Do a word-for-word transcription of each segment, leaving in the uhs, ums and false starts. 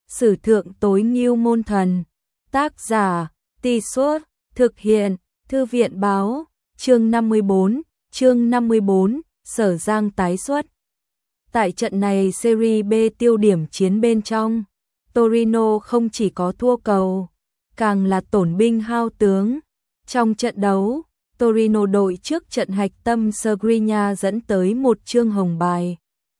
Sử thượng tối ngưu môn thần. Tác giả, Tì Suốt, thực hiện, Thư viện báo, chương năm mươi bốn, chương năm mươi bốn, Sở Giang tái xuất. Tại trận này Serie B tiêu điểm chiến bên trong, Torino không chỉ có thua cầu, càng là tổn binh hao tướng. Trong trận đấu, Torino đội trước trận hạch tâm Skriniar dẫn tới một chương hồng bài.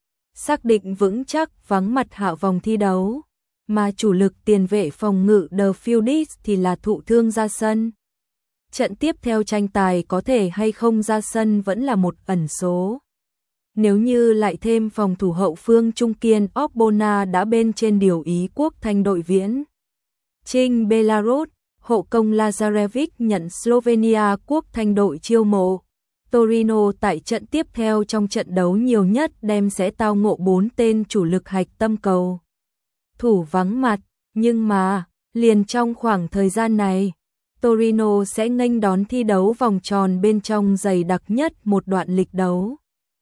Xác định vững chắc vắng mặt hạ vòng thi đấu, mà chủ lực tiền vệ phòng ngự De Fildis thì là thụ thương ra sân. Trận tiếp theo tranh tài có thể hay không ra sân vẫn là một ẩn số. Nếu như lại thêm phòng thủ hậu phương trung kiên Ogbonna đã bên trên điều ý quốc thanh đội viễn Trinh Belarus, hộ công Lazarevic nhận Slovenia quốc thanh đội chiêu mộ. Torino tại trận tiếp theo trong trận đấu nhiều nhất đem sẽ tao ngộ bốn tên chủ lực hạch tâm cầu thủ vắng mặt, nhưng mà, liền trong khoảng thời gian này, Torino sẽ nghênh đón thi đấu vòng tròn bên trong dày đặc nhất một đoạn lịch đấu.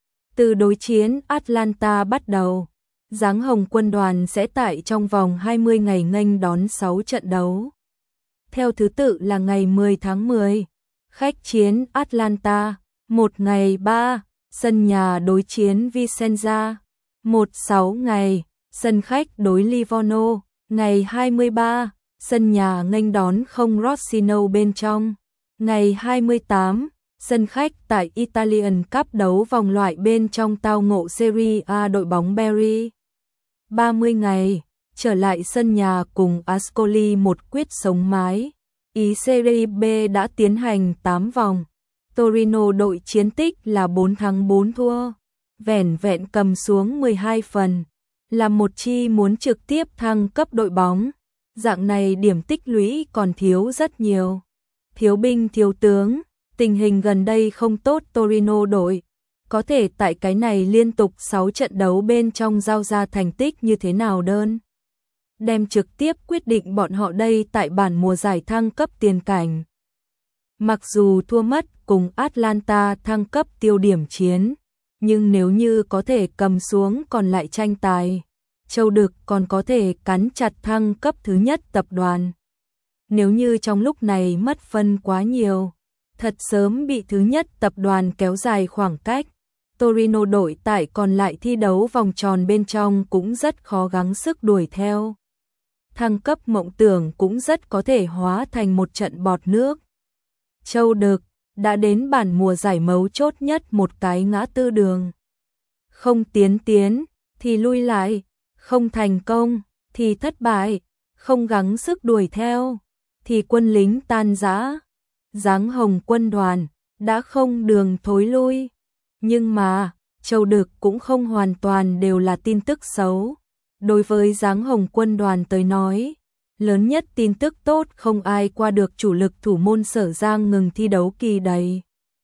Từ đối chiến Atlanta bắt đầu, Giáng Hồng quân đoàn sẽ tại trong vòng hai mươi ngày nghênh đón sáu trận đấu. Theo thứ tự là ngày mười tháng mười, khách chiến Atlanta, một ngày ba, sân nhà đối chiến Vicenza, một sáu ngày, sân khách đối Livorno, ngày hai mươi ba, sân nhà nghênh đón không Rossino bên trong, ngày hai mươi tám, sân khách tại Italian Cup đấu vòng loại bên trong tao ngộ Serie A đội bóng Bari. ba mươi ngày, trở lại sân nhà cùng Ascoli một quyết sống mái. Ý Serie B đã tiến hành tám vòng. Torino đội chiến tích là bốn thắng bốn thua, vẻn vẹn cầm xuống mười hai phần, là một chi muốn trực tiếp thăng cấp đội bóng. Dạng này điểm tích lũy còn thiếu rất nhiều. Thiếu binh thiếu tướng, tình hình gần đây không tốt Torino đội. Có thể tại cái này liên tục sáu trận đấu bên trong giao ra thành tích như thế nào đơn. Đem trực tiếp quyết định bọn họ đây tại bản mùa giải thăng cấp tiền cảnh. Mặc dù thua mất cùng Atlanta thăng cấp tiêu điểm chiến, nhưng nếu như có thể cầm xuống còn lại tranh tài, Châu Đực còn có thể cắn chặt thăng cấp thứ nhất tập đoàn. Nếu như trong lúc này mất phân quá nhiều, thật sớm bị thứ nhất tập đoàn kéo dài khoảng cách, Torino đội tại còn lại thi đấu vòng tròn bên trong cũng rất khó gắng sức đuổi theo. Thăng cấp mộng tưởng cũng rất có thể hóa thành một trận bọt nước. Châu Đực đã đến bản mùa giải mấu chốt nhất một cái ngã tư đường. Không tiến tiến thì lui lại, không thành công thì thất bại, không gắng sức đuổi theo thì quân lính tan rã. Giáng Hồng quân đoàn đã không đường thối lui, nhưng mà Châu Đực cũng không hoàn toàn đều là tin tức xấu. Đối với Giáng Hồng quân đoàn tới nói, lớn nhất tin tức tốt không ai qua được chủ lực thủ môn Sở Giang ngừng thi đấu kỳ đầy.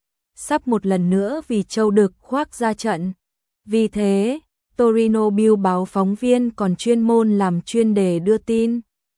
Sắp một lần nữa vì Châu Đực khoác ra trận. Vì thế, Torino Bill báo phóng viên còn chuyên môn làm chuyên đề đưa tin.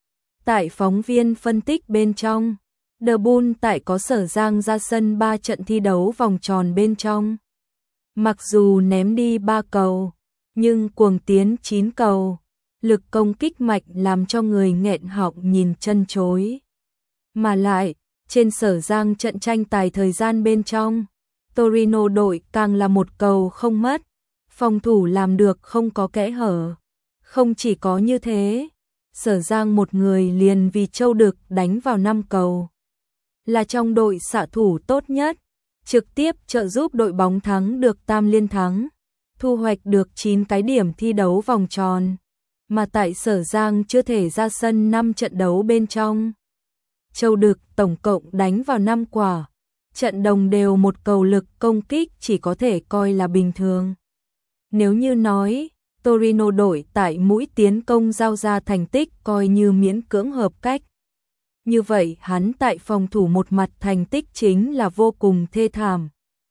Tại phóng viên phân tích bên trong, The Bull tại có Sở Giang ra sân ba trận thi đấu vòng tròn bên trong. Mặc dù ném đi ba cầu, nhưng cuồng tiến chín cầu, lực công kích mạnh làm cho người nghẹn họng nhìn chân chối. Mà lại, trên Sở Giang trận tranh tài thời gian bên trong, Torino đội càng là một cầu không mất, phòng thủ làm được không có kẽ hở. Không chỉ có như thế, Sở Giang một người liền vì Châu Đực đánh vào năm cầu. Là trong đội xạ thủ tốt nhất, trực tiếp trợ giúp đội bóng thắng được tam liên thắng, thu hoạch được chín cái điểm thi đấu vòng tròn. Mà tại Sở Giang chưa thể ra sân năm trận đấu bên trong, Châu Đực tổng cộng đánh vào năm quả, trận đồng đều một cầu, lực công kích chỉ có thể coi là bình thường. Nếu như nói, Torino đội tại mũi tiến công giao ra thành tích coi như miễn cưỡng hợp cách. Như vậy hắn tại phòng thủ một mặt thành tích chính là vô cùng thê thảm.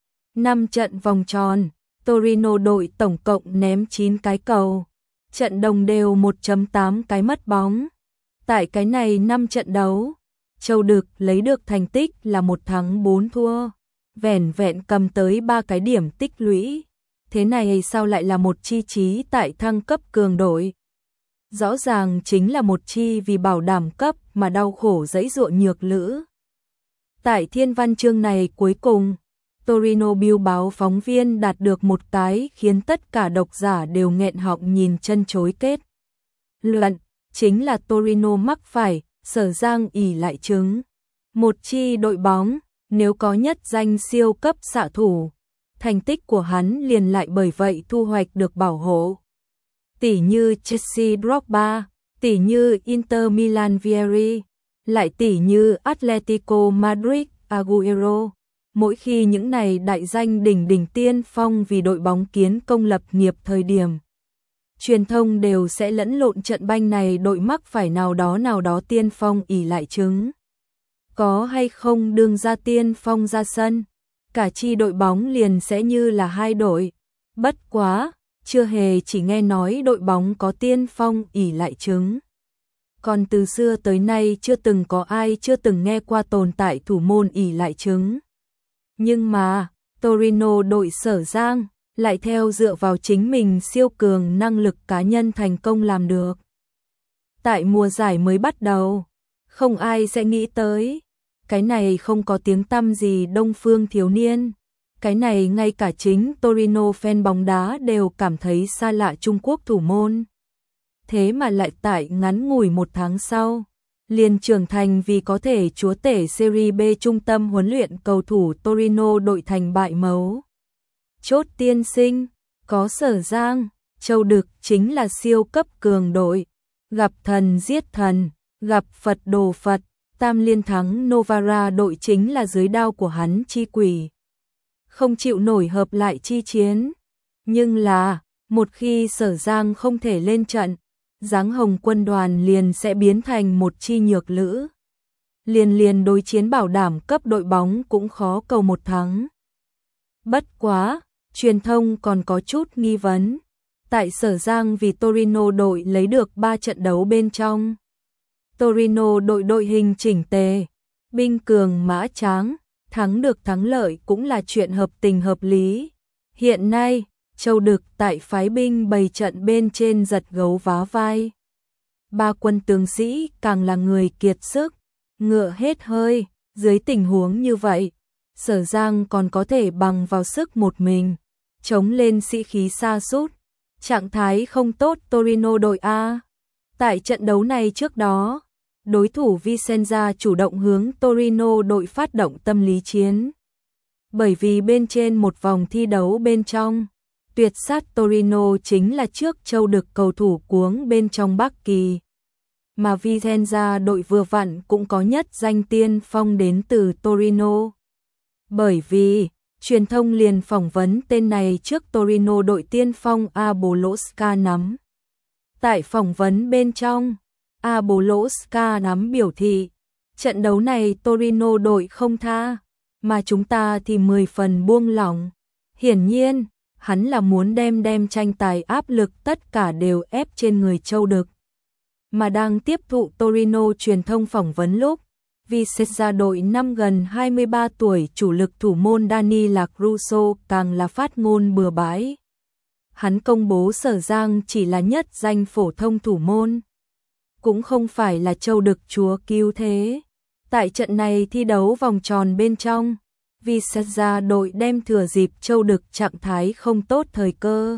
năm trận vòng tròn, Torino đội tổng cộng ném chín cái cầu, trận đồng đều một phẩy tám cái mất bóng. Tại cái này năm trận đấu, Châu Đực lấy được thành tích là một thắng bốn thua, vẻn vẹn cầm tới ba cái điểm tích lũy. Thế này sao lại là một chi trí tại thăng cấp cường đội? rõ ràng chính là một chi vì bảo đảm cấp mà đau khổ giãy giụa nhược lữ. Tại thiên văn chương này cuối cùng, Torino biêu báo phóng viên đạt được một cái khiến tất cả độc giả đều nghẹn họng nhìn chân chối kết luận, chính là Torino mắc phải Sở Giang ỷ lại chứng. Một chi đội bóng, nếu có nhất danh siêu cấp xạ thủ, thành tích của hắn liền lại bởi vậy thu hoạch được bảo hộ. Tỷ như Chelsea Drogba, tỷ như Inter Milan Vieri, lại tỷ như Atletico Madrid Agüero. Mỗi khi những này đại danh đỉnh đỉnh tiên phong vì đội bóng kiến công lập nghiệp thời điểm, truyền thông đều sẽ lẫn lộn trận banh này đội mắc phải nào đó nào đó tiên phong ỷ lại chứng. Có hay không đương ra tiên phong ra sân, cả chi đội bóng liền sẽ như là hai đội. Bất quá, chưa hề chỉ nghe nói đội bóng có tiên phong ỷ lại chứng. Còn từ xưa tới nay chưa từng có ai chưa từng nghe qua tồn tại thủ môn ỷ lại chứng. Nhưng mà, Torino đội Sở Giang lại theo dựa vào chính mình siêu cường năng lực cá nhân thành công làm được. Tại mùa giải mới bắt đầu, không ai sẽ nghĩ tới, cái này không có tiếng tăm gì Đông phương thiếu niên. Cái này ngay cả chính Torino fan bóng đá đều cảm thấy xa lạ Trung Quốc thủ môn. Thế mà lại tại ngắn ngủi một tháng sau, liền trưởng thành vì có thể chúa tể Serie B trung tâm huấn luyện cầu thủ Torino đội thành bại mấu. Chốt tiên sinh, có Sở Giang, Châu Đực chính là siêu cấp cường đội, gặp thần giết thần, gặp Phật đồ Phật, tam liên thắng Novara đội chính là dưới đao của hắn chi quỷ. Không chịu nổi hợp lại chi chiến. Nhưng là, một khi Sở Giang không thể lên trận, Giáng Hồng quân đoàn liền sẽ biến thành một chi nhược lữ. Liền liền đối chiến bảo đảm cấp đội bóng cũng khó cầu một thắng. Bất quá, truyền thông còn có chút nghi vấn. Tại Sở Giang vì Torino đội lấy được ba trận đấu bên trong. Torino đội đội hình chỉnh tề, binh cường mã tráng, thắng được thắng lợi cũng là chuyện hợp tình hợp lý. Hiện nay, Châu Đực tại phái binh bày trận bên trên giật gấu vá vai. Ba quân tướng sĩ càng là người kiệt sức, ngựa hết hơi, dưới tình huống như vậy, Sở Giang còn có thể bằng vào sức một mình, chống lên sĩ khí sa sút. Trạng thái không tốt Torino đội A. Tại trận đấu này trước đó, đối thủ Vicenza chủ động hướng Torino đội phát động tâm lý chiến. Bởi vì bên trên một vòng thi đấu bên trong, tuyệt sát Torino chính là trước Châu Đực cầu thủ cuống bên trong Bắc Kỳ. Mà Vicenza đội vừa vặn cũng có nhất danh tiên phong đến từ Torino. Bởi vì, truyền thông liền phỏng vấn tên này trước Torino đội tiên phong Aboloska nắm. Tại phỏng vấn bên trong, Aboloska nắm biểu thị, trận đấu này Torino đội không tha, mà chúng ta thì mười phần buông lỏng. Hiển nhiên, hắn là muốn đem đem tranh tài áp lực tất cả đều ép trên người Châu Đực. Mà đang tiếp thụ Torino truyền thông phỏng vấn lúc, Vicenza đội năm gần hai mươi ba tuổi chủ lực thủ môn Dani Lacruso càng là phát ngôn bừa bãi. Hắn công bố Sở Giang chỉ là nhất danh phổ thông thủ môn, cũng không phải là Châu Đực chúa cứu thế. Tại trận này thi đấu vòng tròn bên trong, Vicenza đội đem thừa dịp Châu Đực trạng thái không tốt thời cơ.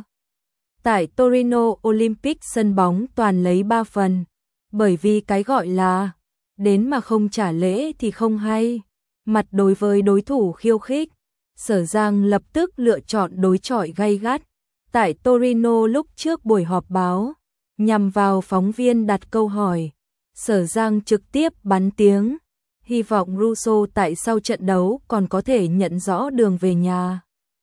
Tại Torino Olympic sân bóng toàn lấy ba phần, bởi vì cái gọi là đến mà không trả lễ thì không hay. Mặt đối với đối thủ khiêu khích, Sở Giang lập tức lựa chọn đối chọi gay gắt. Tại Torino lúc trước buổi họp báo, nhằm vào phóng viên đặt câu hỏi, Sở Giang trực tiếp bắn tiếng, hy vọng Russo tại sau trận đấu còn có thể nhận rõ đường về nhà,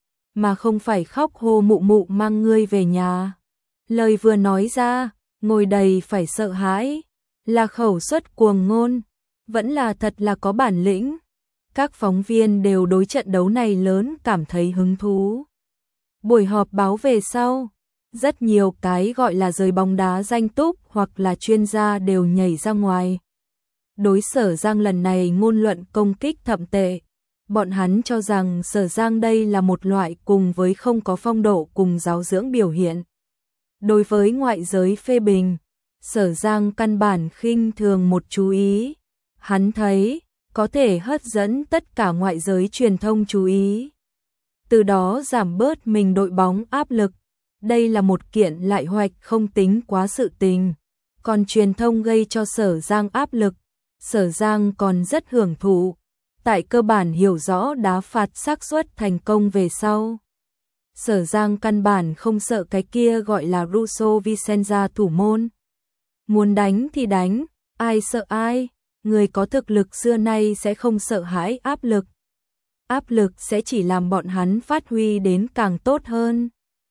mà không phải khóc hô mụ mụ mang ngươi về nhà. Lời vừa nói ra, ngồi đầy phải sợ hãi, là khẩu suất cuồng ngôn, vẫn là thật là có bản lĩnh. Các phóng viên đều đối trận đấu này lớn cảm thấy hứng thú. Buổi họp báo về sau, rất nhiều cái gọi là giới bóng đá danh túc hoặc là chuyên gia đều nhảy ra ngoài. Đối Sở Giang lần này ngôn luận công kích thậm tệ. Bọn hắn cho rằng Sở Giang đây là một loại cùng với không có phong độ cùng giáo dưỡng biểu hiện. Đối với ngoại giới phê bình, Sở Giang căn bản khinh thường một chú ý. Hắn thấy, có thể hấp dẫn tất cả ngoại giới truyền thông chú ý. Từ đó giảm bớt mình đội bóng áp lực. Đây là một kiện lại hoạch không tính quá sự tình. Còn truyền thông gây cho Sở Giang áp lực. Sở Giang còn rất hưởng thụ. Tại cơ bản hiểu rõ đá phạt xác suất thành công về sau. Sở Giang căn bản không sợ cái kia gọi là Russo Vicenza thủ môn. Muốn đánh thì đánh, ai sợ ai, người có thực lực xưa nay sẽ không sợ hãi áp lực. Áp lực sẽ chỉ làm bọn hắn phát huy đến càng tốt hơn.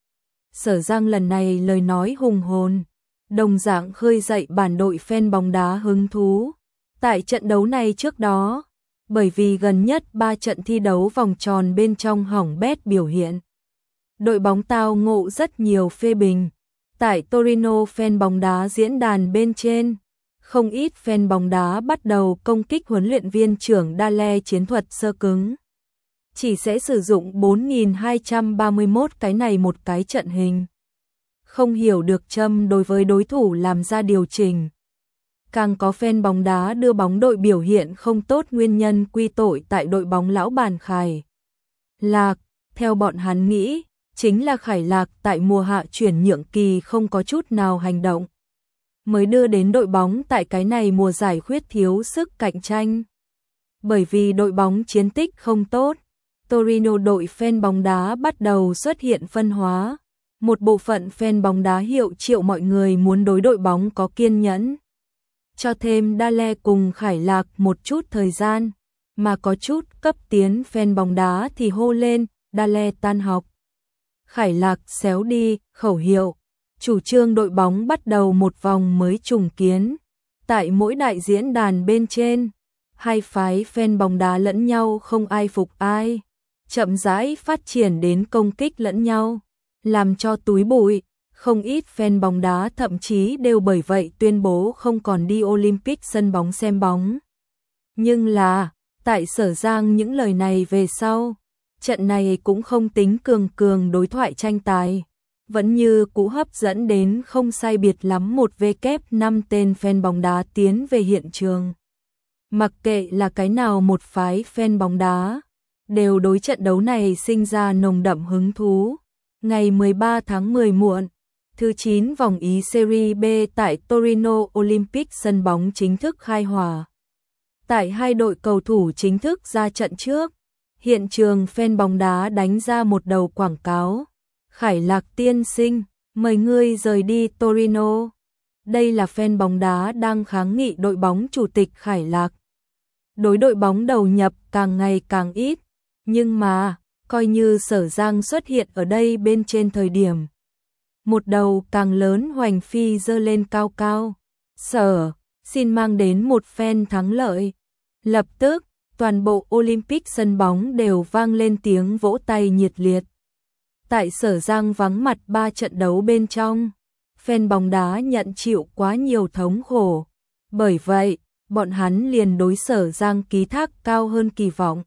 Sở Giang lần này lời nói hùng hồn, đồng dạng khơi dậy bản đội fan bóng đá hứng thú. Tại trận đấu này trước đó, bởi vì gần nhất ba trận thi đấu vòng tròn bên trong hỏng bét biểu hiện. Đội bóng tao ngộ rất nhiều phê bình. Tại Torino fan bóng đá diễn đàn bên trên, không ít fan bóng đá bắt đầu công kích huấn luyện viên trưởng Dale chiến thuật sơ cứng. Chỉ sẽ sử dụng bốn nghìn hai trăm ba mươi mốt cái này một cái trận hình. Không hiểu được châm đối với đối thủ làm ra điều chỉnh. Càng có fan bóng đá đưa bóng đội biểu hiện không tốt nguyên nhân quy tội tại đội bóng lão bản Khải Lạc. Theo bọn hắn nghĩ, chính là Khải Lạc tại mùa hạ chuyển nhượng kỳ không có chút nào hành động, mới đưa đến đội bóng tại cái này mùa giải khuyết thiếu sức cạnh tranh. Bởi vì đội bóng chiến tích không tốt, Torino đội fan bóng đá bắt đầu xuất hiện phân hóa. Một bộ phận fan bóng đá hiệu triệu mọi người muốn đối đội bóng có kiên nhẫn, cho thêm Dale cùng Khải Lạc một chút thời gian, mà có chút cấp tiến fan bóng đá thì hô lên, Dale tan học, Khải Lạc xéo đi, khẩu hiệu, chủ trương đội bóng bắt đầu một vòng mới trùng kiến. Tại mỗi đại diễn đàn bên trên, hai phái fan bóng đá lẫn nhau không ai phục ai, chậm rãi phát triển đến công kích lẫn nhau, làm cho túi bụi. Không ít fan bóng đá thậm chí đều bởi vậy tuyên bố không còn đi Olympic sân bóng xem bóng. Nhưng là, tại Sở Giang những lời này về sau, trận này cũng không tính cường cường đối thoại tranh tài, vẫn như cũ hấp dẫn đến không sai biệt lắm một vê kép năm tên fan bóng đá tiến về hiện trường. Mặc kệ là cái nào một phái fan bóng đá, đều đối trận đấu này sinh ra nồng đậm hứng thú. Ngày mười ba tháng mười muộn, thứ chín vòng Ý Serie B tại Torino Olympic sân bóng chính thức khai hỏa. Tại hai đội cầu thủ chính thức ra trận trước, hiện trường fan bóng đá đánh ra một đầu quảng cáo. Khải Lạc tiên sinh, mời ngươi rời đi Torino. Đây là fan bóng đá đang kháng nghị đội bóng chủ tịch Khải Lạc. Đối đội bóng đầu nhập càng ngày càng ít, nhưng mà, coi như Sở Giang xuất hiện ở đây bên trên thời điểm. Một đầu càng lớn hoành phi dơ lên cao cao. Sở, xin mang đến một phen thắng lợi. Lập tức, toàn bộ Olympic sân bóng đều vang lên tiếng vỗ tay nhiệt liệt. Tại Sở Giang vắng mặt ba trận đấu bên trong, fan bóng đá nhận chịu quá nhiều thống khổ. Bởi vậy, bọn hắn liền đối Sở Giang ký thác cao hơn kỳ vọng.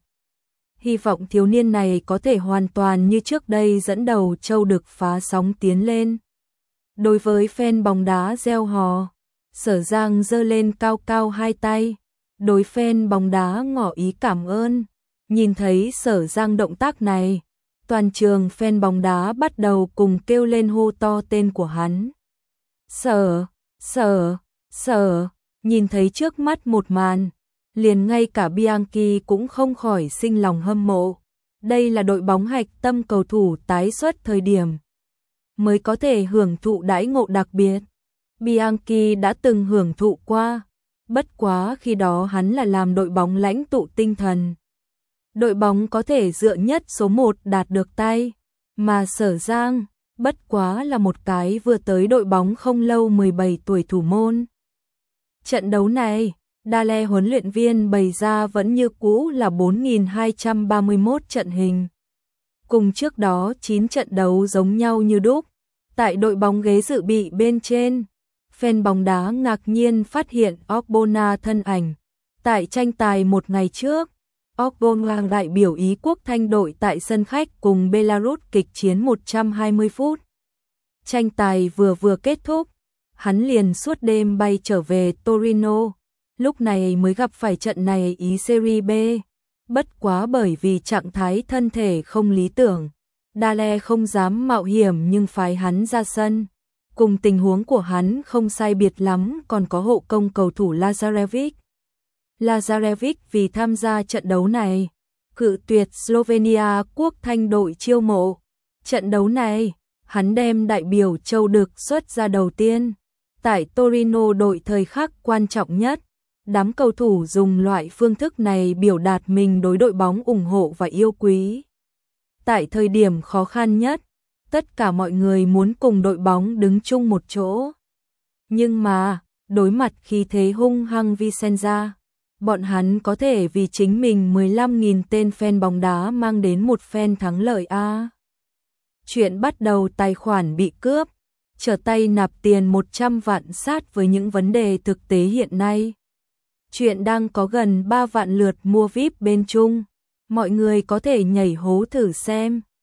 Hy vọng thiếu niên này có thể hoàn toàn như trước đây dẫn đầu châu được phá sóng tiến lên. Đối với fan bóng đá reo hò, Sở Giang giơ lên cao cao hai tay. Đối fan bóng đá ngỏ ý cảm ơn. Nhìn thấy Sở Giang động tác này, toàn trường fan bóng đá bắt đầu cùng kêu lên hô to tên của hắn. Sở, Sở, Sở, nhìn thấy trước mắt một màn, liền ngay cả Bianchi cũng không khỏi sinh lòng hâm mộ. Đây là đội bóng hạch tâm cầu thủ tái xuất thời điểm, mới có thể hưởng thụ đãi ngộ đặc biệt. Bianchi đã từng hưởng thụ qua, bất quá khi đó hắn là làm đội bóng lãnh tụ tinh thần. Đội bóng có thể dựa nhất số một đạt được tay, mà Sở Giang, bất quá là một cái vừa tới đội bóng không lâu mười bảy tuổi thủ môn. Trận đấu này, Dale huấn luyện viên bày ra vẫn như cũ là bốn nghìn hai trăm ba mươi mốt trận hình. Cùng trước đó chín trận đấu giống nhau như đúc. Tại đội bóng ghế dự bị bên trên, fan bóng đá ngạc nhiên phát hiện Ogbonna thân ảnh. Tại tranh tài một ngày trước, Ogbonna đại biểu Ý quốc Thanh đội tại sân khách cùng Belarus kịch chiến một trăm hai mươi phút. Tranh tài vừa vừa kết thúc, hắn liền suốt đêm bay trở về Torino, lúc này mới gặp phải trận này ý Serie B. Bất quá bởi vì trạng thái thân thể không lý tưởng, Dale không dám mạo hiểm nhưng phái hắn ra sân. Cùng tình huống của hắn không sai biệt lắm còn có hộ công cầu thủ Lazarevic. Lazarevic vì tham gia trận đấu này, cự tuyệt Slovenia quốc thanh đội chiêu mộ. Trận đấu này, hắn đem đại biểu châu Đực xuất ra đầu tiên. Tại Torino đội thời khắc quan trọng nhất, đám cầu thủ dùng loại phương thức này biểu đạt mình đối đội bóng ủng hộ và yêu quý. Tại thời điểm khó khăn nhất, tất cả mọi người muốn cùng đội bóng đứng chung một chỗ. Nhưng mà, đối mặt khí thế hung hăng Vicenza, bọn hắn có thể vì chính mình mười lăm nghìn tên fan bóng đá mang đến một phen thắng lợi a. Chuyện bắt đầu tài khoản bị cướp, trở tay nạp tiền một trăm vạn sát với những vấn đề thực tế hiện nay. Chuyện đang có gần ba vạn lượt mua vi ai pi bên Trung, mọi người có thể nhảy hố thử xem.